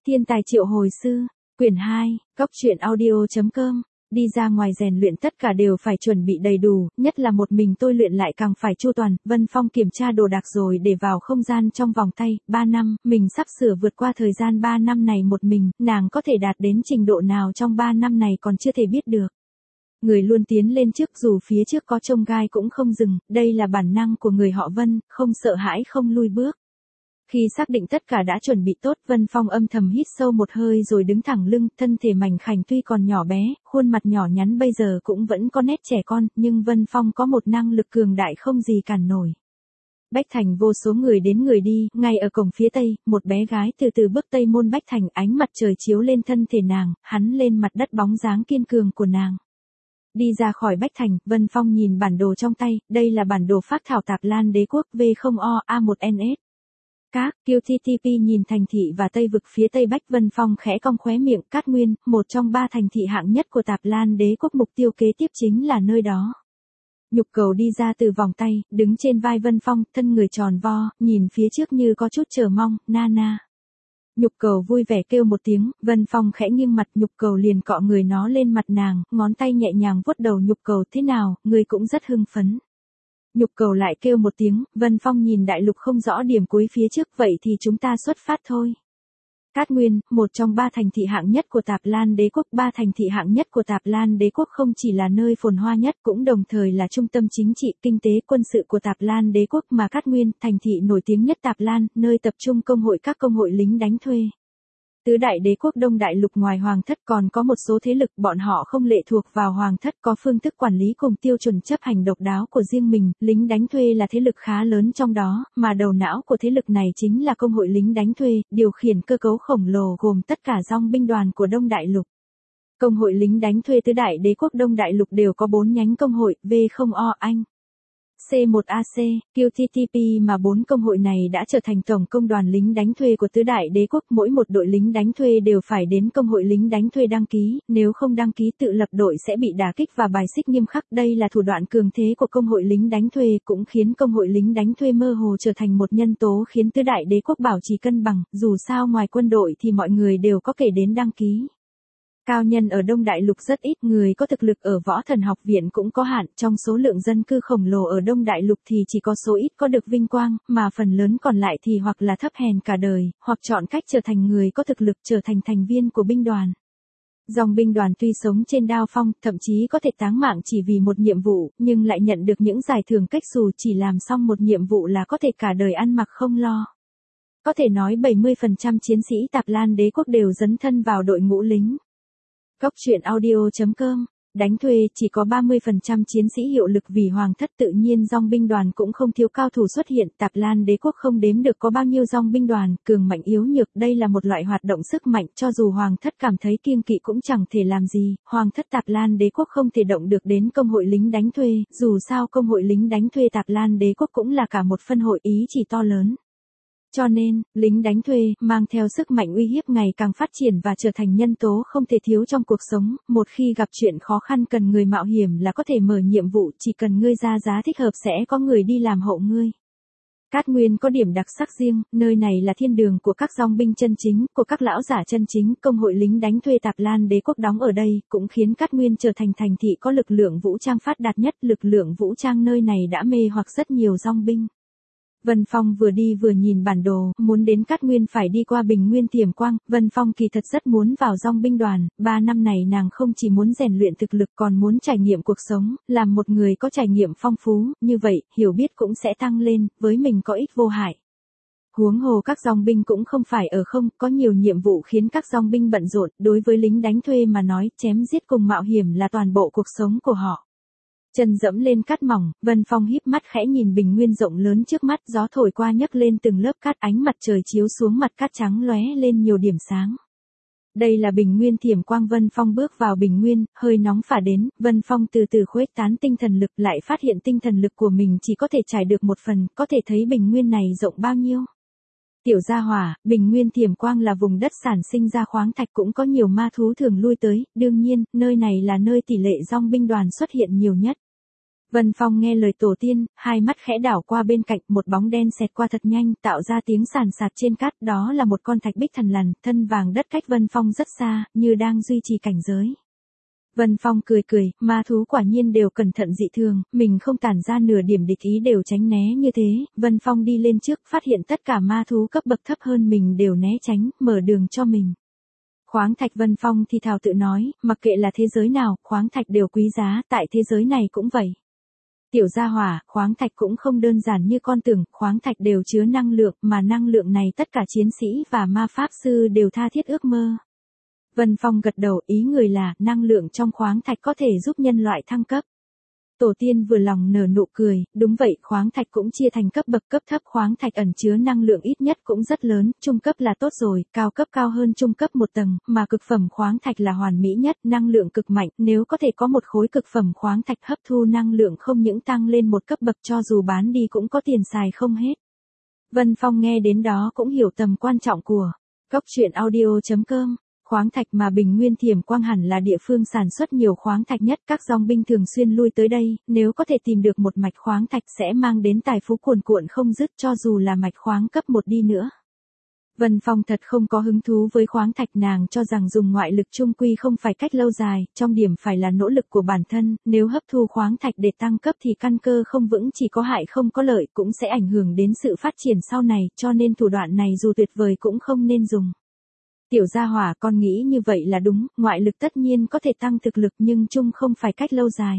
Thiên tài triệu hồi sư, quyển 2, Cốc truyện audio.com. Đi ra ngoài rèn luyện tất cả đều phải chuẩn bị đầy đủ, nhất là một mình tôi luyện lại càng phải chu toàn. Vân Phong kiểm tra đồ đạc rồi để vào không gian trong vòng tay. 3 năm, mình sắp sửa vượt qua thời gian 3 năm này một mình, nàng có thể đạt đến trình độ nào trong 3 năm này còn chưa thể biết được. Người luôn tiến lên trước dù phía trước có chông gai cũng không dừng, đây là bản năng của người họ Vân, không sợ hãi không lui bước. Khi xác định tất cả đã chuẩn bị tốt, Vân Phong âm thầm hít sâu một hơi rồi đứng thẳng lưng, thân thể mảnh khảnh tuy còn nhỏ bé, khuôn mặt nhỏ nhắn bây giờ cũng vẫn có nét trẻ con, nhưng Vân Phong có một năng lực cường đại không gì cản nổi. Bách Thành vô số người đến người đi, ngay ở cổng phía tây, một bé gái từ từ bước tây môn Bách Thành, ánh mặt trời chiếu lên thân thể nàng, hắn lên mặt đất bóng dáng kiên cường của nàng. Đi ra khỏi Bách Thành, Vân Phong nhìn bản đồ trong tay, đây là bản đồ phác thảo Tạp Lan Đế quốc V0O-A1NS. Các QTTP nhìn thành thị và Tây vực phía Tây Bách. Vân Phong khẽ cong khóe miệng. Cát Nguyên, một trong 3 thành thị hạng nhất của Tạp Lan Đế quốc, mục tiêu kế tiếp chính là nơi đó. Nhục Cầu đi ra từ vòng tay, đứng trên vai Vân Phong, thân người tròn vo, nhìn phía trước như có chút chờ mong. Nana. Nhục Cầu vui vẻ kêu một tiếng, Vân Phong khẽ nghiêng mặt, Nhục Cầu liền cọ người nó lên mặt nàng, ngón tay nhẹ nhàng vuốt đầu Nhục Cầu. Thế nào, người cũng rất hưng phấn. Nhục Cầu lại kêu một tiếng, Vân Phong nhìn đại lục không rõ điểm cuối phía trước, vậy thì chúng ta xuất phát thôi. Cát Nguyên, một trong 3 thành thị hạng nhất của Tạp Lan Đế quốc. 3 thành thị hạng nhất của Tạp Lan Đế quốc không chỉ là nơi phồn hoa nhất, cũng đồng thời là trung tâm chính trị, kinh tế, quân sự của Tạp Lan Đế quốc. Mà Cát Nguyên, thành thị nổi tiếng nhất Tạp Lan, nơi tập trung công hội, các công hội lính đánh thuê. Tứ đại đế quốc Đông đại lục ngoài hoàng thất còn có một số thế lực, bọn họ không lệ thuộc vào hoàng thất, có phương thức quản lý cùng tiêu chuẩn chấp hành độc đáo của riêng mình. Lính đánh thuê là thế lực khá lớn trong đó, mà đầu não của thế lực này chính là công hội lính đánh thuê, điều khiển cơ cấu khổng lồ gồm tất cả dòng binh đoàn của Đông đại lục. Công hội lính đánh thuê tứ đại đế quốc Đông đại lục đều có 4 nhánh công hội, V0O Anh, C1AC, QTTP, mà 4 công hội này đã trở thành tổng công đoàn lính đánh thuê của tứ đại đế quốc. Mỗi một đội lính đánh thuê đều phải đến công hội lính đánh thuê đăng ký, nếu không đăng ký tự lập đội sẽ bị đả kích và bài xích nghiêm khắc. Đây là thủ đoạn cường thế của công hội lính đánh thuê, cũng khiến công hội lính đánh thuê mơ hồ trở thành một nhân tố khiến tứ đại đế quốc bảo trì cân bằng, dù sao ngoài quân đội thì mọi người đều có thể đến đăng ký. Cao nhân ở Đông đại lục rất ít, người có thực lực ở Võ Thần học viện cũng có hạn, trong số lượng dân cư khổng lồ ở Đông đại lục thì chỉ có số ít có được vinh quang, mà phần lớn còn lại thì hoặc là thấp hèn cả đời, hoặc chọn cách trở thành người có thực lực, trở thành thành viên của binh đoàn. Dòng binh đoàn tuy sống trên đao phong, thậm chí có thể táng mạng chỉ vì một nhiệm vụ, nhưng lại nhận được những giải thưởng cách xù, chỉ làm xong một nhiệm vụ là có thể cả đời ăn mặc không lo. Có thể nói 70% chiến sĩ Tạp Lan Đế quốc đều dấn thân vào đội ngũ lính. Cốc truyện audio.com. Đánh thuê, chỉ có 30% chiến sĩ hiệu lực vì hoàng thất, tự nhiên dòng binh đoàn cũng không thiếu cao thủ xuất hiện. Tạp Lan Đế quốc không đếm được có bao nhiêu dòng binh đoàn, cường mạnh yếu nhược, đây là một loại hoạt động sức mạnh, cho dù hoàng thất cảm thấy kiêng kỵ cũng chẳng thể làm gì. Hoàng thất Tạp Lan Đế quốc không thể động được đến công hội lính đánh thuê, dù sao công hội lính đánh thuê Tạp Lan Đế quốc cũng là cả một phân hội, ý chỉ to lớn. Cho nên, lính đánh thuê, mang theo sức mạnh uy hiếp ngày càng phát triển và trở thành nhân tố không thể thiếu trong cuộc sống. Một khi gặp chuyện khó khăn cần người mạo hiểm là có thể mở nhiệm vụ, chỉ cần ngươi ra giá thích hợp sẽ có người đi làm hộ ngươi. Cát Nguyên có điểm đặc sắc riêng, nơi này là thiên đường của các dòng binh chân chính, của các lão giả chân chính. Công hội lính đánh thuê Tạp Lan Đế quốc đóng ở đây, cũng khiến Cát Nguyên trở thành thành thị có lực lượng vũ trang phát đạt nhất. Lực lượng vũ trang nơi này đã mê hoặc rất nhiều dòng binh. Vân Phong vừa đi vừa nhìn bản đồ, muốn đến Cát Nguyên phải đi qua Bình Nguyên Tiềm Quang. Vân Phong kỳ thật rất muốn vào dòng binh đoàn, 3 năm này nàng không chỉ muốn rèn luyện thực lực còn muốn trải nghiệm cuộc sống, làm một người có trải nghiệm phong phú, như vậy, hiểu biết cũng sẽ tăng lên, với mình có ích vô hại. Huống hồ các dòng binh cũng không phải ở không, có nhiều nhiệm vụ khiến các dòng binh bận rộn, đối với lính đánh thuê mà nói, chém giết cùng mạo hiểm là toàn bộ cuộc sống của họ. Chân dẫm lên cát mỏng, Vân Phong híp mắt khẽ nhìn bình nguyên rộng lớn trước mắt, gió thổi qua nhấc lên từng lớp cát, ánh mặt trời chiếu xuống mặt cát trắng lóe lên nhiều điểm sáng. Đây là Bình Nguyên Tiềm Quang. Vân Phong bước vào bình nguyên, hơi nóng phả đến, Vân Phong từ từ khuếch tán tinh thần lực, lại phát hiện tinh thần lực của mình chỉ có thể trải được một phần, có thể thấy bình nguyên này rộng bao nhiêu. Tiểu gia hỏa, Bình Nguyên Tiềm Quang là vùng đất sản sinh ra khoáng thạch, cũng có nhiều ma thú thường lui tới, đương nhiên, nơi này là nơi tỷ lệ dòng binh đoàn xuất hiện nhiều nhất. Vân Phong nghe lời tổ tiên, hai mắt khẽ đảo qua bên cạnh, một bóng đen xẹt qua thật nhanh, tạo ra tiếng sàn sạt trên cát, đó là một con thạch bích thần lằn, thân vàng đất cách Vân Phong rất xa, như đang duy trì cảnh giới. Vân Phong cười cười, ma thú quả nhiên đều cẩn thận dị thường, mình không tản ra nửa điểm địch ý đều tránh né như thế. Vân Phong đi lên trước, phát hiện tất cả ma thú cấp bậc thấp hơn mình đều né tránh, mở đường cho mình. Khoáng thạch. Vân Phong thì thào tự nói, mặc kệ là thế giới nào, khoáng thạch đều quý giá, tại thế giới này cũng vậy. Tiểu gia hỏa, khoáng thạch cũng không đơn giản như con tưởng, khoáng thạch đều chứa năng lượng, mà năng lượng này tất cả chiến sĩ và ma pháp sư đều tha thiết ước mơ. Vân Phong gật đầu, ý người là, năng lượng trong khoáng thạch có thể giúp nhân loại thăng cấp. Tổ tiên vừa lòng nở nụ cười, đúng vậy, khoáng thạch cũng chia thành cấp bậc, cấp thấp khoáng thạch ẩn chứa năng lượng ít nhất cũng rất lớn, trung cấp là tốt rồi, cao cấp cao hơn trung cấp một tầng, mà cực phẩm khoáng thạch là hoàn mỹ nhất, năng lượng cực mạnh, nếu có thể có một khối cực phẩm khoáng thạch hấp thu năng lượng không những tăng lên một cấp bậc cho dù bán đi cũng có tiền xài không hết. Vân Phong nghe đến đó cũng hiểu tầm quan trọng của Cốc Truyện Audio.com. Khoáng thạch mà Bình Nguyên Thiểm Quang hẳn là địa phương sản xuất nhiều khoáng thạch nhất, các dòng binh thường xuyên lui tới đây, nếu có thể tìm được một mạch khoáng thạch sẽ mang đến tài phú cuồn cuộn không dứt cho dù là mạch khoáng cấp 1 đi nữa. Vân Phong thật không có hứng thú với khoáng thạch, nàng cho rằng dùng ngoại lực chung quy không phải cách lâu dài, trong điểm phải là nỗ lực của bản thân, nếu hấp thu khoáng thạch để tăng cấp thì căn cơ không vững chỉ có hại không có lợi cũng sẽ ảnh hưởng đến sự phát triển sau này, cho nên thủ đoạn này dù tuyệt vời cũng không nên dùng. Tiểu gia hỏa, con nghĩ như vậy là đúng, ngoại lực tất nhiên có thể tăng thực lực nhưng chung không phải cách lâu dài.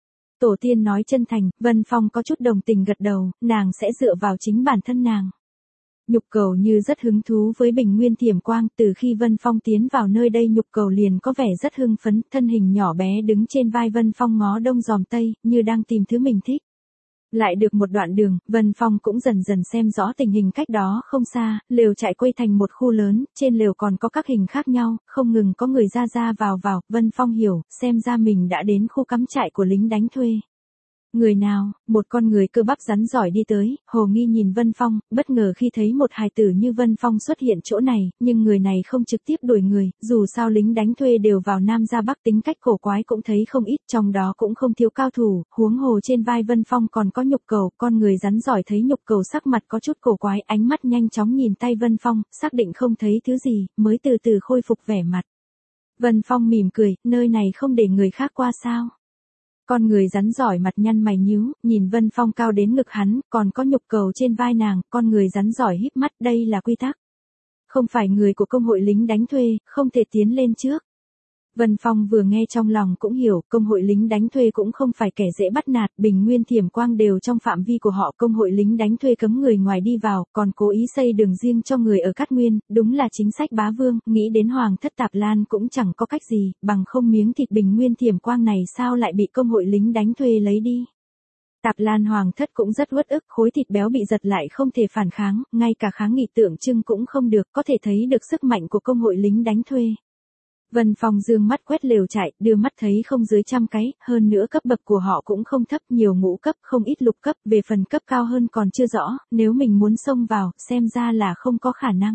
Tổ tiên nói chân thành, Vân Phong có chút đồng tình gật đầu, nàng sẽ dựa vào chính bản thân nàng. Nhục Cầu như rất hứng thú với Bình Nguyên Thiểm Quang, từ khi Vân Phong tiến vào nơi đây Nhục Cầu liền có vẻ rất hưng phấn, thân hình nhỏ bé đứng trên vai Vân Phong ngó đông dòm tây, như đang tìm thứ mình thích. Lại được một đoạn đường, Vân Phong cũng dần dần xem rõ tình hình cách đó không xa, lều trại quây thành một khu lớn, trên lều còn có các hình khác nhau, không ngừng có người ra vào, Vân Phong hiểu, xem ra mình đã đến khu cắm trại của lính đánh thuê. Người nào? Một con người cơ bắp rắn giỏi đi tới, hồ nghi nhìn Vân Phong, bất ngờ khi thấy một hài tử như Vân Phong xuất hiện chỗ này, nhưng người này không trực tiếp đuổi người, dù sao lính đánh thuê đều vào Nam ra Bắc tính cách cổ quái cũng thấy không ít, trong đó cũng không thiếu cao thủ, huống hồ trên vai Vân Phong còn có Nhục Cầu, con người rắn giỏi thấy Nhục Cầu sắc mặt có chút cổ quái, ánh mắt nhanh chóng nhìn tay Vân Phong, xác định không thấy thứ gì, mới từ từ khôi phục vẻ mặt. Vân Phong mỉm cười, nơi này không để người khác qua sao? Con người rắn giỏi mặt nhăn mày nhíu, nhìn Vân Phong cao đến ngực hắn, còn có Nhục Cầu trên vai nàng, con người rắn giỏi híp mắt, đây là quy tắc. Không phải người của công hội lính đánh thuê, không thể tiến lên trước. Vân Phong vừa nghe trong lòng cũng hiểu, công hội lính đánh thuê cũng không phải kẻ dễ bắt nạt, Bình Nguyên Thiểm Quang đều trong phạm vi của họ, công hội lính đánh thuê cấm người ngoài đi vào, còn cố ý xây đường riêng cho người ở Cát Nguyên, đúng là chính sách bá vương, nghĩ đến Hoàng thất Tạp Lan cũng chẳng có cách gì, bằng không miếng thịt Bình Nguyên Thiểm Quang này sao lại bị công hội lính đánh thuê lấy đi. Tạp Lan Hoàng thất cũng rất uất ức, khối thịt béo bị giật lại không thể phản kháng, ngay cả kháng nghị tượng trưng cũng không được, có thể thấy được sức mạnh của công hội lính đánh thuê. Vân Phong dương mắt quét lều trại, đưa mắt thấy không dưới 100 cái, hơn nữa cấp bậc của họ cũng không thấp, nhiều ngũ cấp, không ít lục cấp, về phần cấp cao hơn còn chưa rõ, nếu mình muốn xông vào, xem ra là không có khả năng.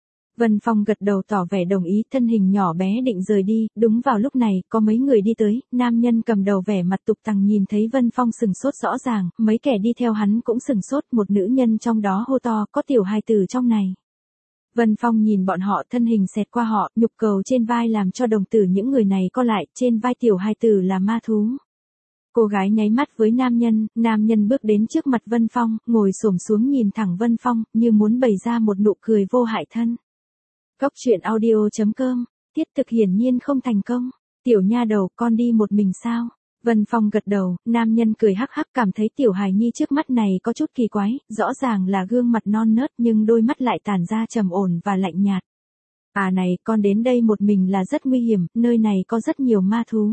Vân Phong gật đầu tỏ vẻ đồng ý, thân hình nhỏ bé định rời đi, đúng vào lúc này, có mấy người đi tới, nam nhân cầm đầu vẻ mặt tục tằng nhìn thấy Vân Phong sừng sốt rõ ràng, mấy kẻ đi theo hắn cũng sừng sốt, một nữ nhân trong đó hô to, có tiểu hài tử trong này. Vân Phong nhìn bọn họ, thân hình xẹt qua họ, Nhục Cầu trên vai làm cho đồng tử những người này co lại, trên vai tiểu hài tử là ma thú. Cô gái nháy mắt với nam nhân bước đến trước mặt Vân Phong, ngồi xổm xuống nhìn thẳng Vân Phong, như muốn bày ra một nụ cười vô hại thân. Cốc Truyện Audio.com, tiết thực hiển nhiên không thành công. Tiểu nha đầu, con đi một mình sao? Vân Phong gật đầu, nam nhân cười hắc hắc, cảm thấy tiểu hài nhi trước mắt này có chút kỳ quái, rõ ràng là gương mặt non nớt nhưng đôi mắt lại tản ra trầm ổn và lạnh nhạt. À này, con đến đây một mình là rất nguy hiểm, nơi này có rất nhiều ma thú.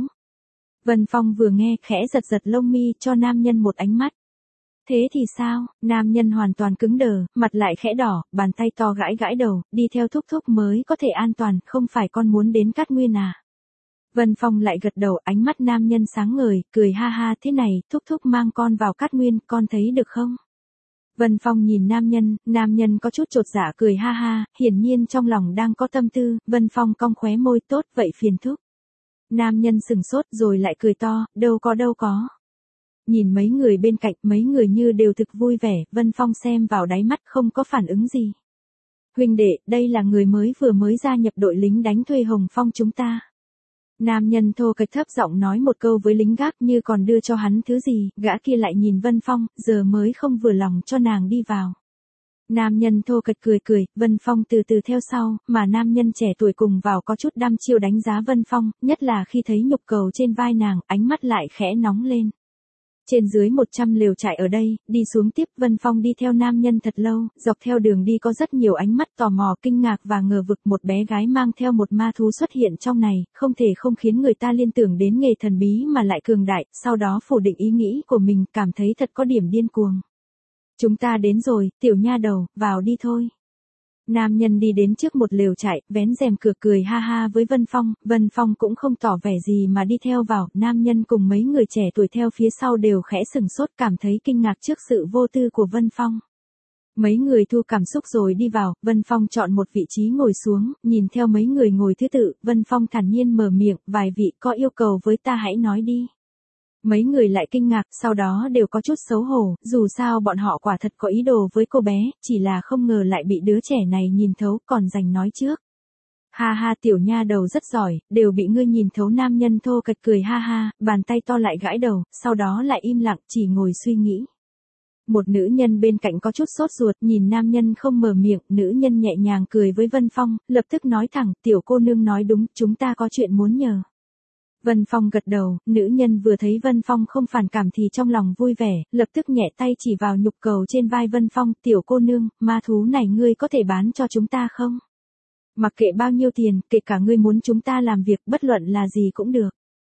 Vân Phong vừa nghe, khẽ giật lông mi, cho nam nhân một ánh mắt. Thế thì sao? Nam nhân hoàn toàn cứng đờ, mặt lại khẽ đỏ, bàn tay to gãi đầu, đi theo thúc thúc mới có thể an toàn, không phải con muốn đến Cát Nguyên à? Vân Phong lại gật đầu, ánh mắt nam nhân sáng ngời, cười ha ha, thế này, thúc thúc mang con vào Cát Nguyên, con thấy được không? Vân Phong nhìn nam nhân có chút chột dạ cười ha ha, hiển nhiên trong lòng đang có tâm tư, Vân Phong cong khóe môi, tốt vậy phiền thúc. Nam nhân sừng sốt rồi lại cười to, đâu có. Nhìn mấy người bên cạnh, mấy người như đều thực vui vẻ, Vân Phong xem vào đáy mắt không có phản ứng gì. Huynh đệ, đây là người vừa mới gia nhập đội lính đánh thuê Hồng Phong chúng ta. Nam nhân thô kệch thấp giọng nói một câu với lính gác như còn đưa cho hắn thứ gì, gã kia lại nhìn Vân Phong, giờ mới không vừa lòng cho nàng đi vào. Nam nhân thô kệch cười cười, Vân Phong từ từ theo sau, mà nam nhân trẻ tuổi cùng vào có chút đăm chiêu đánh giá Vân Phong, nhất là khi thấy nhục cầu trên vai nàng, ánh mắt lại khẽ nóng lên. Trên dưới 100 lều trại ở đây, đi xuống tiếp Vân Phong đi theo nam nhân thật lâu, dọc theo đường đi có rất nhiều ánh mắt tò mò kinh ngạc và ngờ vực một bé gái mang theo một ma thú xuất hiện trong này, không thể không khiến người ta liên tưởng đến nghề thần bí mà lại cường đại, sau đó phủ định ý nghĩ của mình cảm thấy thật có điểm điên cuồng. Chúng ta đến rồi, tiểu nha đầu, vào đi thôi. Nam nhân đi đến trước một lều trại, vén rèm cửa cười ha ha với Vân Phong cũng không tỏ vẻ gì mà đi theo vào, nam nhân cùng mấy người trẻ tuổi theo phía sau đều khẽ sừng sốt cảm thấy kinh ngạc trước sự vô tư của Vân Phong. Mấy người thu cảm xúc rồi đi vào, Vân Phong chọn một vị trí ngồi xuống, nhìn theo mấy người ngồi thứ tự, Vân Phong thản nhiên mở miệng, vài vị có yêu cầu với ta hãy nói đi. Mấy người lại kinh ngạc, sau đó đều có chút xấu hổ, dù sao bọn họ quả thật có ý đồ với cô bé, chỉ là không ngờ lại bị đứa trẻ này nhìn thấu, còn giành nói trước. Ha ha tiểu nha đầu rất giỏi, đều bị ngươi nhìn thấu. Nam nhân thô kệch cười ha ha, bàn tay to lại gãi đầu, sau đó lại im lặng, chỉ ngồi suy nghĩ. Một nữ nhân bên cạnh có chút sốt ruột, nhìn nam nhân không mở miệng, nữ nhân nhẹ nhàng cười với Vân Phong, lập tức nói thẳng, tiểu cô nương nói đúng, chúng ta có chuyện muốn nhờ. Vân Phong gật đầu, nữ nhân vừa thấy Vân Phong không phản cảm thì trong lòng vui vẻ, lập tức nhẹ tay chỉ vào nhục cầu trên vai Vân Phong, tiểu cô nương, ma thú này ngươi có thể bán cho chúng ta không? Mặc kệ bao nhiêu tiền, kể cả ngươi muốn chúng ta làm việc, bất luận là gì cũng được.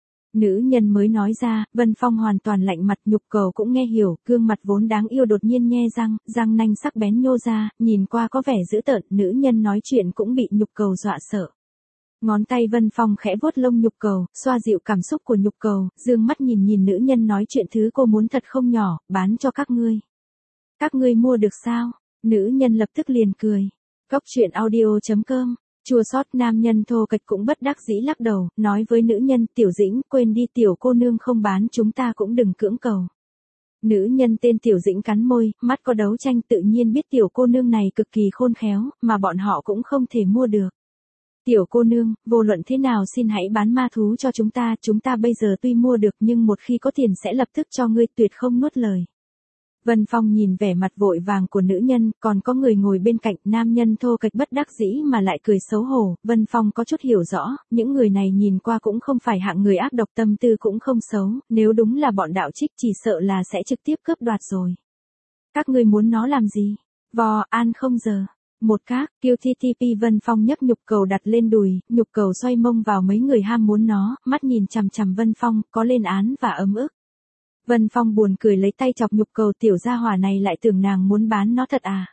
Nữ nhân mới nói ra, Vân Phong hoàn toàn lạnh mặt, nhục cầu cũng nghe hiểu, gương mặt vốn đáng yêu đột nhiên nhe răng nanh sắc bén nhô ra, nhìn qua có vẻ dữ tợn, nữ nhân nói chuyện cũng bị nhục cầu dọa sợ. Ngón tay Vân Phong khẽ vuốt lông nhục cầu, xoa dịu cảm xúc của nhục cầu, dương mắt nhìn nữ nhân nói chuyện thứ cô muốn thật không nhỏ, bán cho các ngươi. Các ngươi mua được sao? Nữ nhân lập tức liền cười. Cóc truyện audio.com. Chua xót. Nam nhân thô kệch cũng bất đắc dĩ lắc đầu, nói với nữ nhân, tiểu Dĩnh, quên đi, tiểu cô nương không bán chúng ta cũng đừng cưỡng cầu. Nữ nhân tên Tiểu Dĩnh cắn môi, mắt có đấu tranh, tự nhiên biết tiểu cô nương này cực kỳ khôn khéo, mà bọn họ cũng không thể mua được. Tiểu cô nương, vô luận thế nào xin hãy bán ma thú cho chúng ta bây giờ tuy mua được nhưng một khi có tiền sẽ lập tức cho ngươi, tuyệt không nuốt lời. Vân Phong nhìn vẻ mặt vội vàng của nữ nhân, còn có người ngồi bên cạnh, nam nhân thô kệch bất đắc dĩ mà lại cười xấu hổ, Vân Phong có chút hiểu rõ, những người này nhìn qua cũng không phải hạng người ác độc, tâm tư cũng không xấu, nếu đúng là bọn đạo trích chỉ sợ là sẽ trực tiếp cướp đoạt rồi. Các ngươi muốn nó làm gì? Vò, an không giờ. Một các, kêu TTP. Vân Phong nhấc nhục cầu đặt lên đùi, nhục cầu xoay mông vào mấy người ham muốn nó, mắt nhìn chằm chằm Vân Phong, có lên án và ấm ức. Vân Phong buồn cười lấy tay chọc nhục cầu, tiểu gia hỏa này lại tưởng nàng muốn bán nó thật à.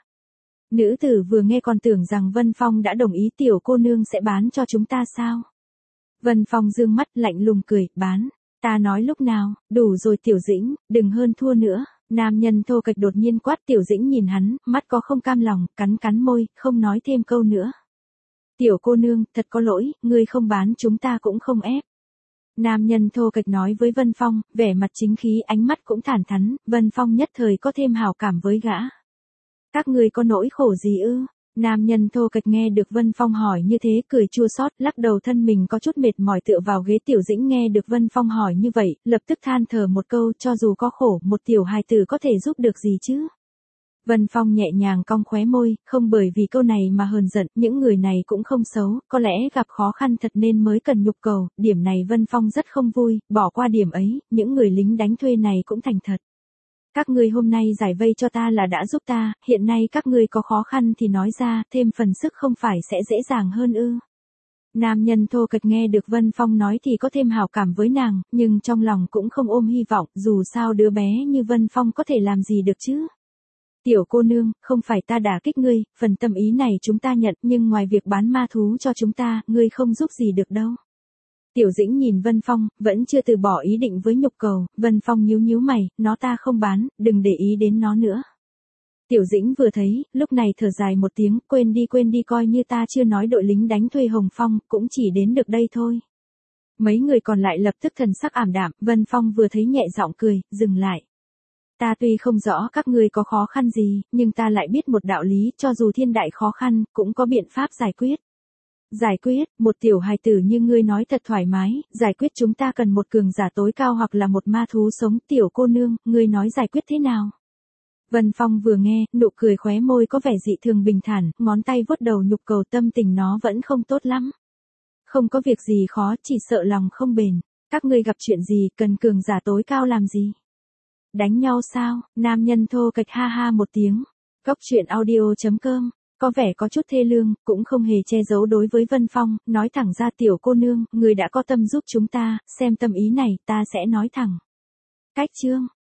Nữ tử vừa nghe còn tưởng rằng Vân Phong đã đồng ý, tiểu cô nương sẽ bán cho chúng ta sao? Vân Phong dương mắt lạnh lùng cười, bán, ta nói lúc nào, đủ rồi tiểu Dĩnh, đừng hơn thua nữa. Nam nhân thô kệch đột nhiên quát, Tiểu Dĩnh nhìn hắn, mắt có không cam lòng, cắn môi, không nói thêm câu nữa. Tiểu cô nương, thật có lỗi, ngươi không bán chúng ta cũng không ép. Nam nhân thô kệch nói với Vân Phong, vẻ mặt chính khí, ánh mắt cũng thản thắn, Vân Phong nhất thời có thêm hảo cảm với gã. Các ngươi có nỗi khổ gì ư? Nam nhân thô kệch nghe được Vân Phong hỏi như thế, cười chua xót, lắc đầu, thân mình có chút mệt mỏi tựa vào ghế. Tiểu Dĩnh nghe được Vân Phong hỏi như vậy, lập tức than thở một câu, cho dù có khổ, một tiểu hài tử có thể giúp được gì chứ? Vân Phong nhẹ nhàng cong khóe môi, không bởi vì câu này mà hờn giận, những người này cũng không xấu, có lẽ gặp khó khăn thật nên mới cần nhục cầu, điểm này Vân Phong rất không vui, bỏ qua điểm ấy, những người lính đánh thuê này cũng thành thật. Các ngươi hôm nay giải vây cho ta là đã giúp ta, hiện nay các ngươi có khó khăn thì nói ra, thêm phần sức không phải sẽ dễ dàng hơn ư? Nam nhân thô kệch nghe được Vân Phong nói thì có thêm hảo cảm với nàng, nhưng trong lòng cũng không ôm hy vọng, dù sao đứa bé như Vân Phong có thể làm gì được chứ? Tiểu cô nương, không phải ta đả kích ngươi, phần tâm ý này chúng ta nhận, nhưng ngoài việc bán ma thú cho chúng ta, ngươi không giúp gì được đâu. Tiểu Dĩnh nhìn Vân Phong, vẫn chưa từ bỏ ý định với nhục cầu, Vân Phong nhíu mày, nó ta không bán, đừng để ý đến nó nữa. Tiểu Dĩnh vừa thấy, lúc này thở dài một tiếng, quên đi, coi như ta chưa nói đội lính đánh thuê Hồng Phong, cũng chỉ đến được đây thôi. Mấy người còn lại lập tức thần sắc ảm đạm, Vân Phong vừa thấy nhẹ giọng cười, dừng lại. Ta tuy không rõ các ngươi có khó khăn gì, nhưng ta lại biết một đạo lý, cho dù thiên đại khó khăn, cũng có biện pháp giải quyết. Giải quyết, một tiểu hài tử như ngươi nói thật thoải mái, giải quyết chúng ta cần một cường giả tối cao hoặc là một ma thú sống. Tiểu cô nương, ngươi nói giải quyết thế nào? Vân Phong vừa nghe, nụ cười khóe môi có vẻ dị thường bình thản, ngón tay vuốt đầu nhục cầu, tâm tình nó vẫn không tốt lắm. Không có việc gì khó, chỉ sợ lòng không bền. Các ngươi gặp chuyện gì, cần cường giả tối cao làm gì? Đánh nhau sao? Nam nhân thô kệch ha ha một tiếng. Góc truyện audio.com, có vẻ có chút thê lương, cũng không hề che giấu đối với Vân Phong, nói thẳng ra, tiểu cô nương, người đã có tâm giúp chúng ta, xem tâm ý này, ta sẽ nói thẳng. Cách chương.